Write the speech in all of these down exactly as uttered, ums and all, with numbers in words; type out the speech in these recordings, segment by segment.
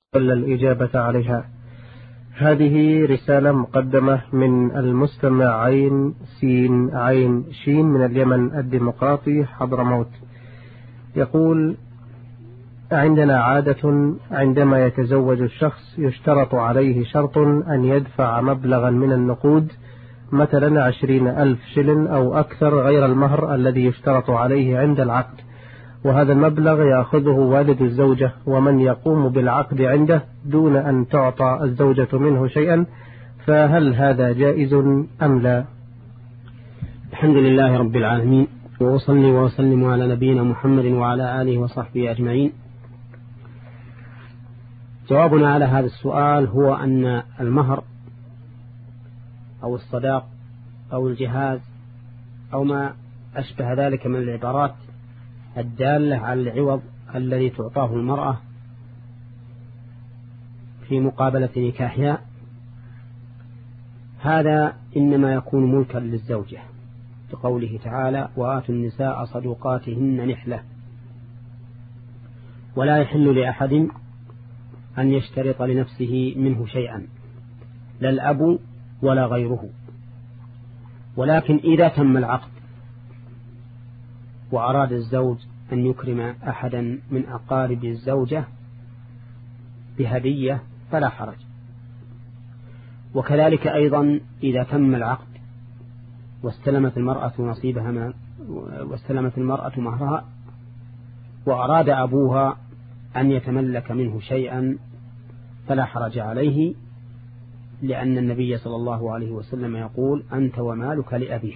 ولا الإجابة عليها. هذه رسالة مقدمة من المستمع عين سين عين شين من اليمن الديمقراطي حضرموت. يقول: عندنا عادة عندما يتزوج الشخص يشترط عليه شرط أن يدفع مبلغا من النقود، مثلا عشرين ألف شلن أو أكثر، غير المهر الذي يشترط عليه عند العقد، وهذا المبلغ يأخذه والد الزوجة ومن يقوم بالعقد عنده دون أن تعطى الزوجة منه شيئا، فهل هذا جائز أم لا؟ الحمد لله رب العالمين، وأصلي وأسلم على نبينا محمد وعلى آله وصحبه أجمعين. جوابنا على هذا السؤال هو أن المهر أو الصداق أو الجهاز أو ما أشبه ذلك من العبارات الدالة على العوض الذي تعطاه المرأة في مقابلة نكاحها، هذا إنما يكون ملكا للزوجة بقوله تعالى: وآتوا النساء صدقاتهن نحلة. ولا يحل لأحد أن يشترط لنفسه منه شيئا، لا الأب ولا غيره. ولكن إذا تم العقد وأراد الزوج أن يكرم أحدا من أقارب الزوجة بهدية فلا حرج. وكذلك أيضا إذا تم العقد واستلمت المرأة نصيبها ما واستلمت المرأة مهرها وأراد أبوها أن يتملك منه شيئا فلا حرج عليه، لأن النبي صلى الله عليه وسلم يقول: أنت ومالك لأبيك.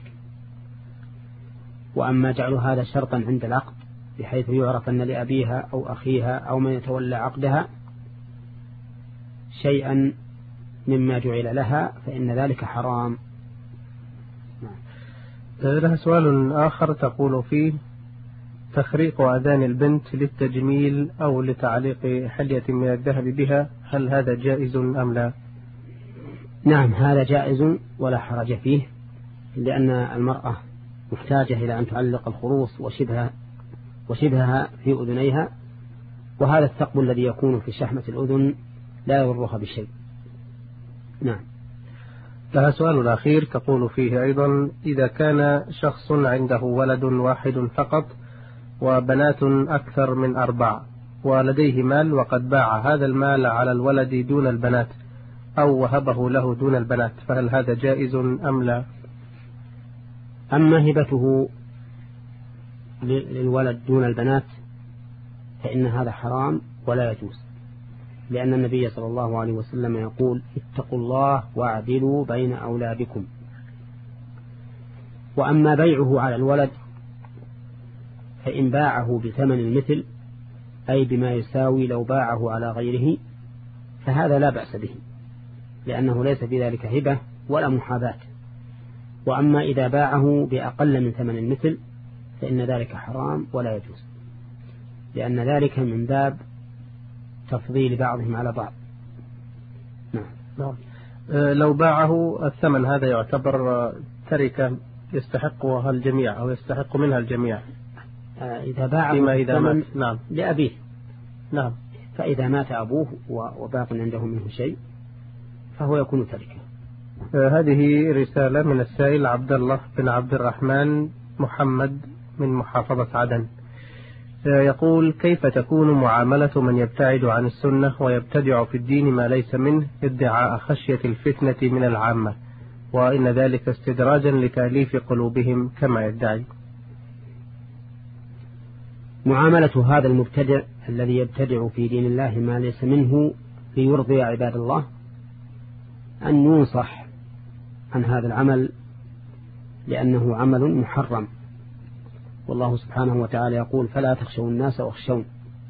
وأما جعل هذا شرطا عند العقد بحيث يعرف أن لأبيها أو أخيها أو من يتولى عقدها شيئا مما جعل لها فإن ذلك حرام. لها سؤال آخر تقول فيه: تخريق أذان البنت للتجميل أو لتعليق حلية من الذهب بها، هل هذا جائز أم لا؟ نعم، هذا جائز ولا حرج فيه، لأن المرأة محتاجة إلى أن تعلق الخروص وشبهها وشبهها في أذنيها، وهذا الثقب الذي يكون في شحمة الأذن لا يضرها بشيء. نعم. لها سؤال الأخير تقول فيه أيضا: إذا كان شخص عنده ولد واحد فقط وبنات أكثر من أربع ولديه مال وقد باع هذا المال على الولد دون البنات أو وهبه له دون البنات، فهل هذا جائز أم لا؟ أما هبته للولد دون البنات فإن هذا حرام ولا يجوز، لأن النبي صلى الله عليه وسلم يقول: اتقوا الله واعدلوا بين أولادكم. وأما بيعه على الولد فإن باعه بثمن المثل، أي بما يساوي لو باعه على غيره، فهذا لا بأس به، لأنه ليس في ذلك هبة ولا محاباة. وأما إذا باعه بأقل من ثمن المثل فإن ذلك حرام ولا يجوز، لأن ذلك من باب تفضيل بعضهم على بعض. نعم. نعم. لو باعه الثمن هذا يعتبر تركة يستحقها الجميع أو يستحق منها الجميع إذا باعه إذا مات. نعم. لأبيه. نعم. فإذا مات أبوه وباق عنده منه شيء فهو يكون تركة. هذه رسالة من السائل عبد الله بن عبد الرحمن محمد من محافظة عدن. يقول: كيف تكون معاملة من يبتعد عن السنة ويبتدع في الدين ما ليس منه ادعاء خشية الفتنة من العامة، وإن ذلك استدراجا لتأليف قلوبهم كما يدعي؟ معاملة هذا المبتدع الذي يبتدع في دين الله ما ليس منه ليرضي عباد الله أن ينصح عن هذا العمل، لأنه عمل محرم، والله سبحانه وتعالى يقول: فلا تخشوا الناس واخشون.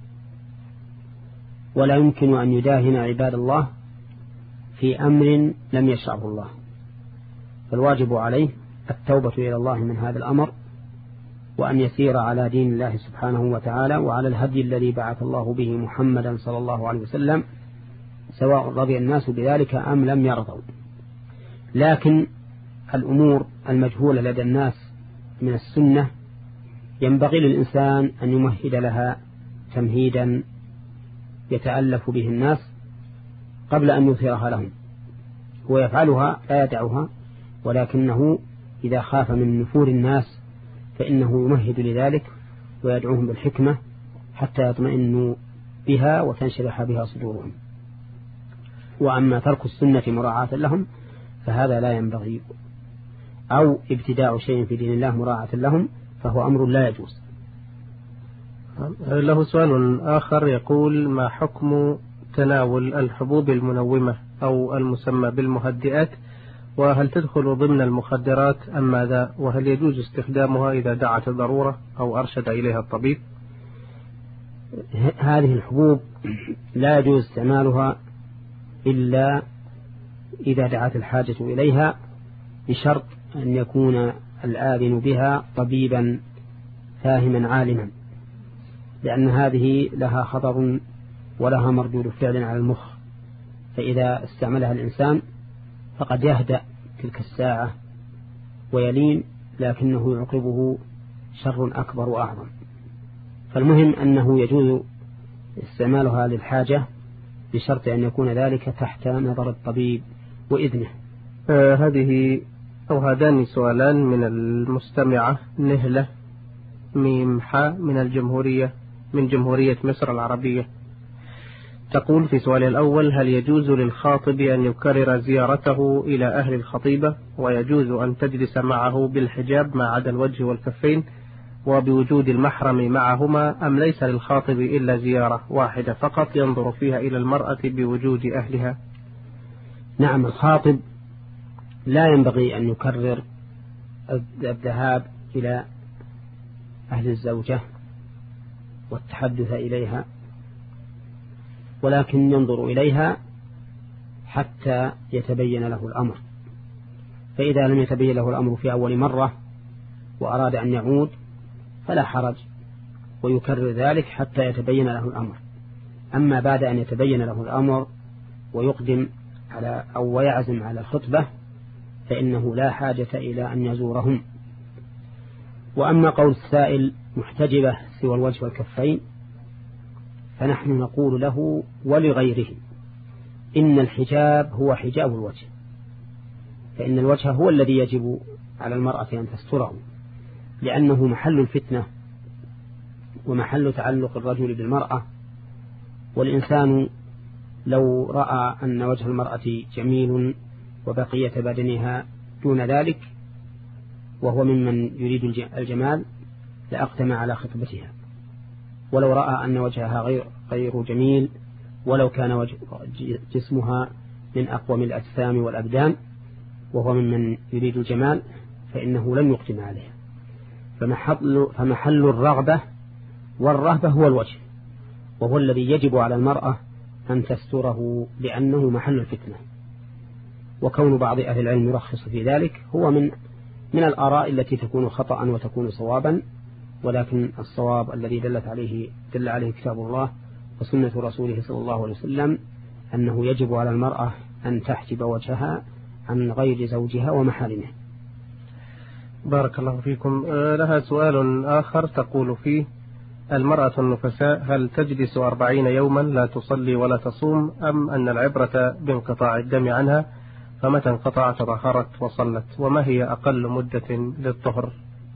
ولا يمكن أن يداهن عباد الله في أمر لم يشرعه الله، فالواجب عليه التوبة إلى الله من هذا الأمر، وأن يسير على دين الله سبحانه وتعالى وعلى الهدي الذي بعث الله به محمدا صلى الله عليه وسلم، سواء رضي الناس بذلك أم لم يرضوا. لكن الأمور المجهولة لدى الناس من السنة ينبغي للإنسان أن يمهد لها تمهيدا يتألف به الناس قبل أن يظهرها لهم. هو يفعلها لا يدعها، ولكنه إذا خاف من نفور الناس فإنه يمهد لذلك ويدعوهم بالحكمة حتى يطمئنوا بها وتنشرح بها صدورهم. وأما ترك السنة مراعاة لهم فهذا لا ينبغي، أو ابتداء شيء في دين الله مراعاة لهم فهو أمر لا يجوز. له سؤال آخر يقول: ما حكم تناول الحبوب المنومة أو المسمى بالمهدئات، وهل تدخل ضمن المخدرات أم ماذا، وهل يجوز استخدامها إذا دعت الضرورة أو أرشد إليها الطبيب؟ هذه الحبوب لا يجوز استعمالها إلا إذا دعت الحاجة إليها، بشرط أن يكون الآذن بها طبيبا فاهما عالما، لأن هذه لها خطر ولها مردود فعل على المخ، فإذا استعملها الإنسان فقد يهدأ تلك الساعة ويلين، لكنه يعقبه شر أكبر وأعظم. فالمهم أنه يجوز استعمالها للحاجة بشرط أن يكون ذلك تحت نظر الطبيب وإذنه. آه هذه أو هذان سؤالان من المستمعة نهلة ميمحة من الجمهورية من جمهورية مصر العربية. تقول في سؤال الأول: هل يجوز للخاطب أن يكرر زيارته إلى أهل الخطيبة، ويجوز أن تجلس معه بالحجاب ما عدا الوجه والكفين وبوجود المحرم معهما، أم ليس للخاطب إلا زيارة واحدة فقط ينظر فيها إلى المرأة بوجود أهلها؟ نعم، الخاطب لا ينبغي أن يكرر الذهاب إلى أهل الزوجة والتحدث إليها، ولكن ينظر إليها حتى يتبين له الأمر. فإذا لم يتبين له الأمر في أول مرة وأراد أن يعود فلا حرج، ويكرر ذلك حتى يتبين له الأمر. أما بعد أن يتبين له الأمر ويقدم على أو ويعزم على الخطبة فإنه لا حاجة إلى أن يزورهم. وأما قول السائل محتجبة سوى الوجه والكفين، فنحن نقول له ولغيره إن الحجاب هو حجاب الوجه، فإن الوجه هو الذي يجب على المرأة أن تستره، لأنه محل الفتنة ومحل تعلق الرجل بالمرأة. والإنسان لو رأى أن وجه المرأة جميل وبقية بدنها دون ذلك وهو ممن يريد الجمال لأقدم على خطبتها، ولو رأى أن وجهها غير غير جميل ولو كان وجه جسمها من أقوم الأجسام والأبدان وهو ممن يريد الجمال فإنه لن يقدم عليها. فمحل, فمحل الرغبة والرهبة هو الوجه، وهو الذي يجب على المرأة أن تستره لأنه محل الفتنة. وكون بعض أهل العلم يرخص في ذلك هو من من الآراء التي تكون خطأ وتكون صوابا، ولكن الصواب الذي دلت عليه دل عليه كتاب الله وسنة رسوله صلى الله عليه وسلم أنه يجب على المرأة أن تحجب وجهها عن غير زوجها ومحارمه. بارك الله فيكم. لها سؤال آخر تقول فيه: المرأة النفساء هل تجلس أربعين يوما لا تصلي ولا تصوم، أم أن العبرة بانقطاع الدم عنها، فمتى انقطع تطهرت وصلت، وما هي أقل مدة للطهر؟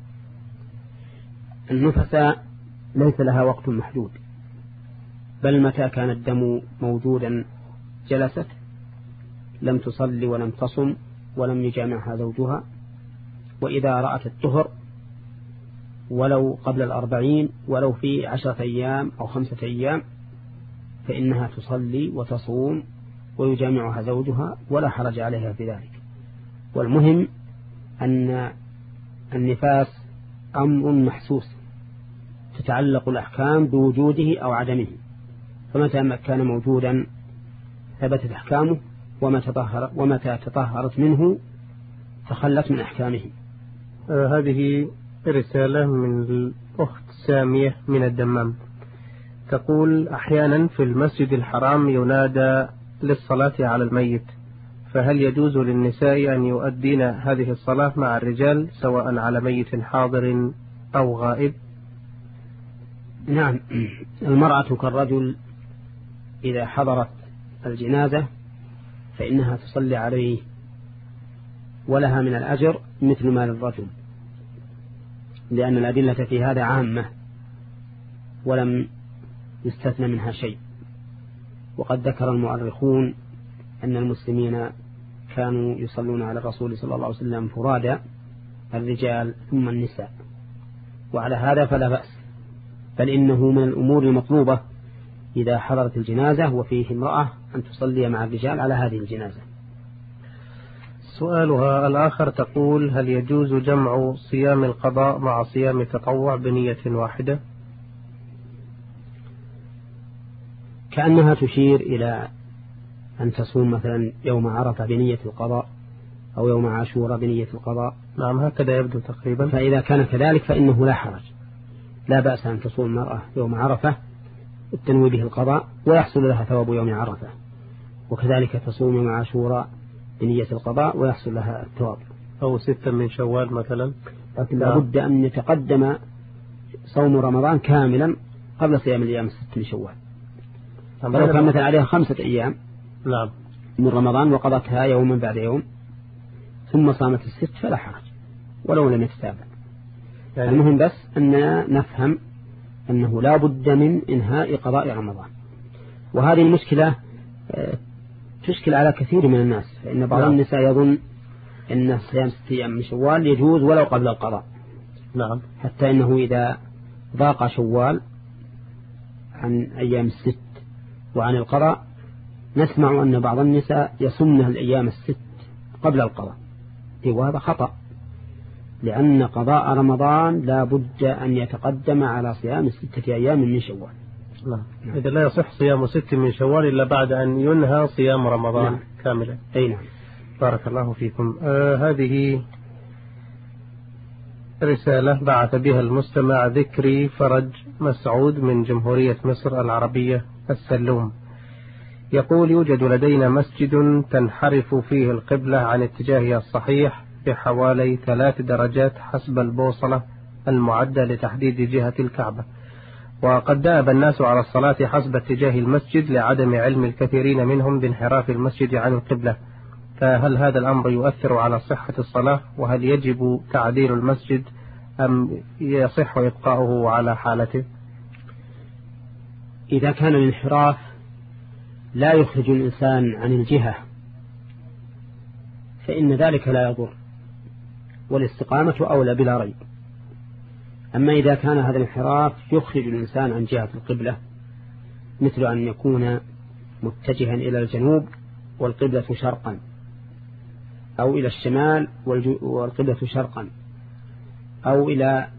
النفساء ليس لها وقت محدود، بل متى كان الدم موجودا جلست، لم تصلي ولم تصم ولم يجامعها زوجها. وإذا رأت الطهر ولو قبل الأربعين ولو في عشرة أيام أو خمسة أيام فإنها تصلي وتصوم ويجامعها زوجها ولا حرج عليها في ذلك. والمهم أن النفاس أمر محسوس تتعلق الأحكام بوجوده أو عدمه، فمتى كان موجودا ثبتت أحكامه، ومتى تطهر ومتى تطهرت منه تخلت من أحكامه. آه هذه رسالة من الأخت سامية من الدمام. تقول: أحيانا في المسجد الحرام ينادى للصلاة على الميت، فهل يجوز للنساء أن يؤدين هذه الصلاة مع الرجال سواء على ميت حاضر أو غائب؟ نعم، المرأة كالرجل إذا حضرت الجنازة فإنها تصلي عليه ولها من الأجر مثل ما للرجل، لأن الأدلة في هذا عامة ولم يستثنى منها شيء. وقد ذكر المؤرخون أن المسلمين كانوا يصلون على الرسول صلى الله عليه وسلم فرادى، الرجال ثم النساء، وعلى هذا فلا بأس، بل إنه من الأمور المطلوبة إذا حضرت الجنازة وفيه امرأة أن تصلي مع الرجال على هذه الجنازة. سؤالها الآخر تقول: هل يجوز جمع صيام القضاء مع صيام التطوع بنية واحدة؟ كأنها تشير إلى أن تصوم مثلا يوم عرفة بنية القضاء أو يوم عاشوراء بنية القضاء. نعم، هكذا يبدو تقريبا. فإذا كان كذلك فإنه لا حرج، لا بأس أن تصوم المرأة يوم عرفة التنوي به القضاء ويحصل لها ثواب يوم عرفة، وكذلك تصوم يوم عاشوراء بنية القضاء ويحصل لها الثواب. أو ستة من شوال مثلا. لكن لابد أن يتقدم صوم رمضان كاملا قبل صيام الأيام الست من شوال. فلو كان مثلا عليها خمسة أيام نعم من رمضان وقضتها يوما بعد يوم ثم صامت الست فلا حرج ولو لم يتتابع. يعني المهم بس أننا نفهم أنه لا بد من إنهاء قضاء رمضان، وهذه المشكلة تشكل على كثير من الناس، فإن بعض نعم. النساء يظن أن صيام ستة أيام من شوال يجوز ولو قبل القضاء. نعم. حتى إنه إذا ضاق شوال عن أيام الست وعن القضاء نسمع أن بعض النساء يصمن الأيام الست قبل القضاء، وهذا خطأ، لأن قضاء رمضان لا بد أن يتقدم على صيام ستة أيام من شوال. نعم. إذا لا يصح صيام ست من شوال إلا بعد أن ينهى صيام رمضان نعم. كاملا. أي نعم. بارك الله فيكم. آه هذه رسالة بعث بها المستمع ذكري فرج مسعود من جمهورية مصر العربية السلوم، يقول: يوجد لدينا مسجد تنحرف فيه القبلة عن اتجاهها الصحيح بحوالي ثلاث درجات حسب البوصلة المعدة لتحديد جهة الكعبة، وقد دأب الناس على الصلاة حسب اتجاه المسجد لعدم علم الكثيرين منهم بانحراف المسجد عن القبلة، فهل هذا الأمر يؤثر على صحة الصلاة؟ وهل يجب تعديل المسجد أم يصح إبقاؤه على حالته؟ إذا كان الانحراف لا يخرج الإنسان عن الجهة فإن ذلك لا يضر، والاستقامة أولى بلا ريب. أما إذا كان هذا الانحراف يخرج الإنسان عن جهة القبلة، مثل أن يكون متجها إلى الجنوب والقبلة شرقا، أو إلى الشمال والقبلة شرقا، أو إلى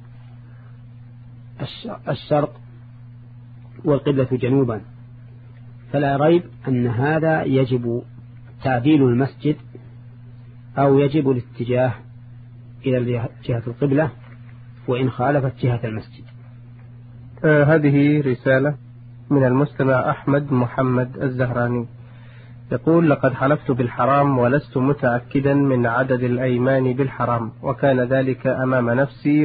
الشرق والقبلة جنوبا، فلا ريب أن هذا يجب تعديل المسجد أو يجب الاتجاه إلى جهة القبلة وإن خالفت جهة المسجد. آه هذه رسالة من المستمع أحمد محمد الزهراني، يقول: لقد حلفت بالحرام ولست متأكدا من عدد الأيمان بالحرام، وكان ذلك أمام نفسي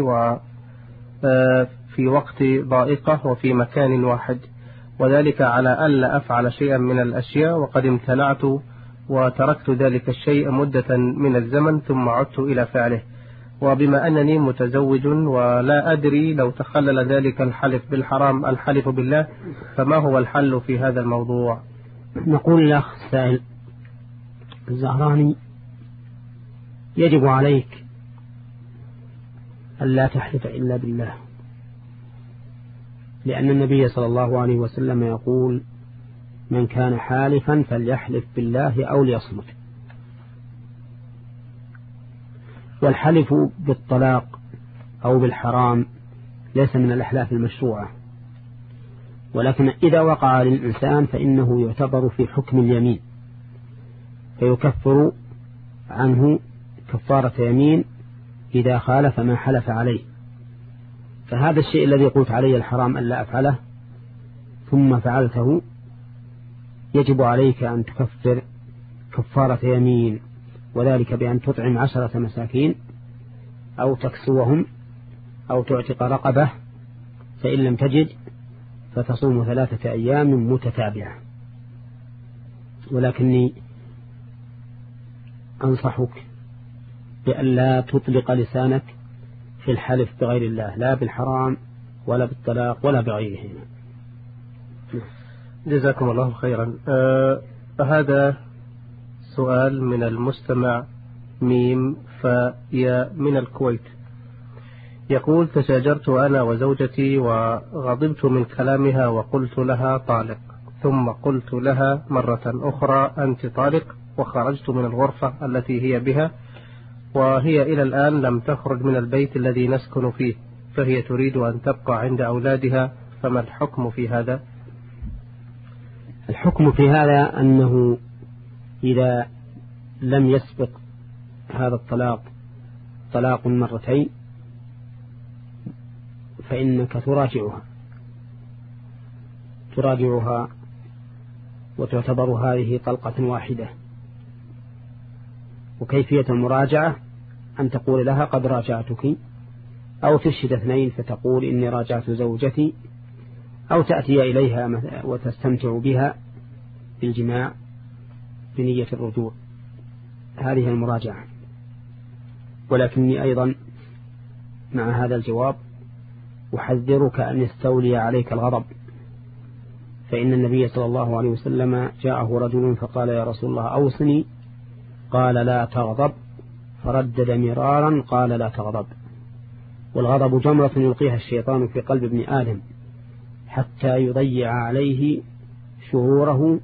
وفي وقت ضائقة وفي مكان واحد، وذلك على ألا أفعل شيئا من الأشياء، وقد امتنعت وتركت ذلك الشيء مدة من الزمن ثم عدت إلى فعله، وبما أنني متزوج ولا أدري لو تخلل ذلك الحلف بالحرام الحلف بالله، فما هو الحل في هذا الموضوع؟ نقول لأخ السائل الزهراني: يجب عليك ألا تحلف إلا بالله، لأن النبي صلى الله عليه وسلم يقول: من كان حالفا فليحلف بالله أو ليصمت. والحلف بالطلاق أو بالحرام ليس من الأحلاف المشروعة، ولكن إذا وقع للإنسان فإنه يعتبر في حكم اليمين، فيكفر عنه كفارة يمين إذا خالف ما حلف عليه. فهذا الشيء الذي قلت عليه الحرام ألا أفعله ثم فعلته يجب عليك أن تكفر كفارة يمين، وذلك بأن تطعم عشرة مساكين أو تكسوهم أو تعتق رقبة، فإن لم تجد فتصوم ثلاثة أيام متتابعة. ولكني أنصحك بأن لا تطلق لسانك في الحلف بغير الله، لا بالحرام ولا بالطلاق ولا بغيره. جزاكم الله خيرا. آه هذا سؤال من المستمع ميم فيا من الكويت، يقول: تشاجرت أنا وزوجتي وغضبت من كلامها وقلت لها طالق، ثم قلت لها مرة أخرى أنت طالق، وخرجت من الغرفة التي هي بها، وهي إلى الآن لم تخرج من البيت الذي نسكن فيه، فهي تريد أن تبقى عند أولادها، فما الحكم في هذا؟ الحكم في هذا أنه إذا لم يسبق هذا الطلاق طلاق مرتين فإنك تراجعها تراجعها وتعتبر هذه طلقة واحدة. وكيفية المراجعة أن تقول لها قد راجعتك، أو تشهد اثنين فتقول إني راجعت زوجتي، أو تأتي إليها وتستمتع بها بالجماع بنية الرجوع. هذه المراجعة. ولكني أيضا مع هذا الجواب أحذرك أن يستولي عليك الغضب، فإن النبي صلى الله عليه وسلم جاءه رجل فقال: يا رسول الله أوصني، قال: لا تغضب، فردد مرارا قال: لا تغضب. والغضب جمرة يلقيها الشيطان في قلب ابن آدم حتى يضيع عليه شعوره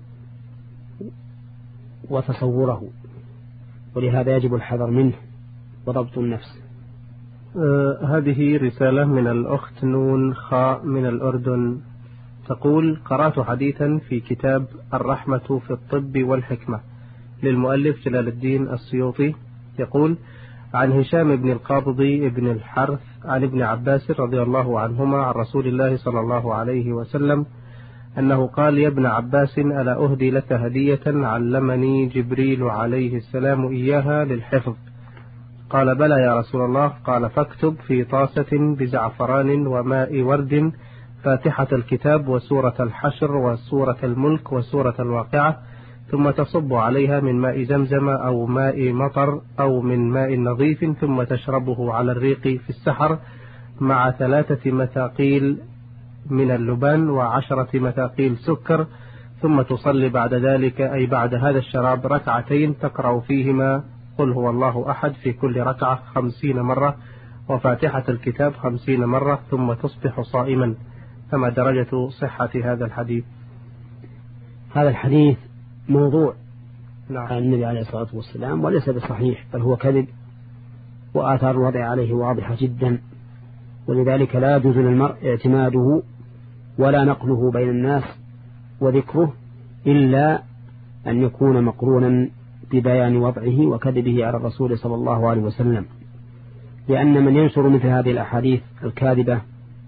وتصوره، ولهذا يجب الحذر منه وضبط النفس. آه هذه رسالة من الأخت نون خاء من الأردن، تقول: قرأت حديثا في كتاب الرحمة في الطب والحكمة للمؤلف جلال الدين السيوطي، يقول: عن هشام بن القابضي بن الحرث عن ابن عباس رضي الله عنهما عن رسول الله صلى الله عليه وسلم أنه قال: يا ابن عباس، ألا أهدي لك هدية علمني جبريل عليه السلام إياها للحفظ؟ قال: بلى يا رسول الله. قال: فاكتب في طاسة بزعفران وماء ورد فاتحة الكتاب وسورة الحشر وسورة الملك وسورة الواقعة، ثم تصب عليها من ماء زمزم أو ماء مطر أو من ماء نظيف، ثم تشربه على الريق في السحر مع ثلاثة مثاقيل من اللبن وعشرة مثاقيل سكر، ثم تصلي بعد ذلك أي بعد هذا الشراب ركعتين تقرأ فيهما قل هو الله أحد في كل ركعة خمسين مرة وفاتحة الكتاب خمسين مرة، ثم تصبح صائما. فما درجة صحة هذا الحديث؟ هذا الحديث موضوع نعم. عن النبي عليه الصلاة والسلام وليس بصحيح، بل هو كذب، وآثار الوضع عليه واضحة جدا، ولذلك لا يجوز للمرء اعتماده ولا نقله بين الناس وذكره إلا أن يكون مقرونا ببيان وضعه وكذبه على الرسول صلى الله عليه وسلم، لأن من ينشر مثل هذه الأحاديث الكاذبة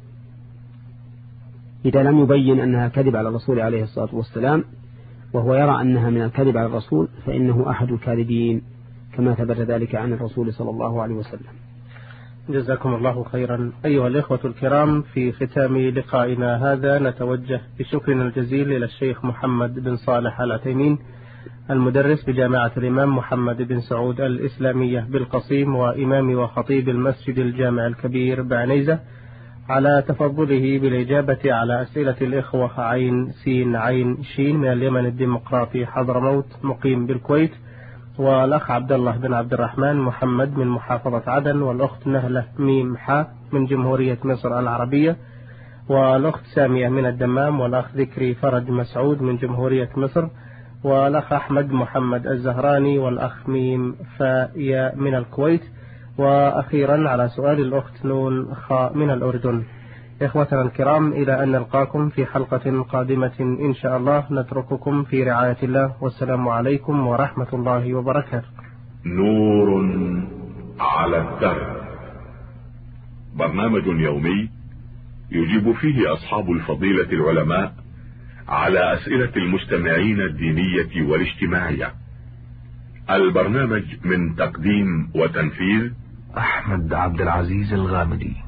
إذا لم يبين أنها كذب على الرسول عليه الصلاة والسلام وهو يرى أنها من الكذب على الرسول فإنه أحد الكاذبين، كما ثبت ذلك عن الرسول صلى الله عليه وسلم. جزاكم الله خيرا. أيها الإخوة الكرام، في ختام لقائنا هذا نتوجه بشكرنا الجزيل إلى الشيخ محمد بن صالح العثيمين المدرس بجامعة الإمام محمد بن سعود الإسلامية بالقصيم وإمام وخطيب المسجد الجامع الكبير بعنيزة على تفضله بالإجابة على أسئلة الإخوة عين سين عين شين من اليمن الديمقراطي حضرموت مقيم بالكويت، والأخ عبد الله بن عبد الرحمن محمد من محافظة عدن، والأخت نهلة ميم حا من جمهورية مصر العربية، والأخت سامية من الدمام، والأخ ذكري فرج مسعود من جمهورية مصر، والأخ أحمد محمد الزهراني، والأخ ميم فايا من الكويت، وأخيرا على سؤال الأخت نون خاء من الأردن. إخوتنا الكرام، إلى أن نلقاكم في حلقة قادمة إن شاء الله، نترككم في رعاية الله، والسلام عليكم ورحمة الله وبركاته. نور على الدرب، برنامج يومي يجيب فيه أصحاب الفضيلة العلماء على أسئلة المستمعين الدينية والاجتماعية. البرنامج من تقديم وتنفيذ أحمد عبد العزيز الغامدي.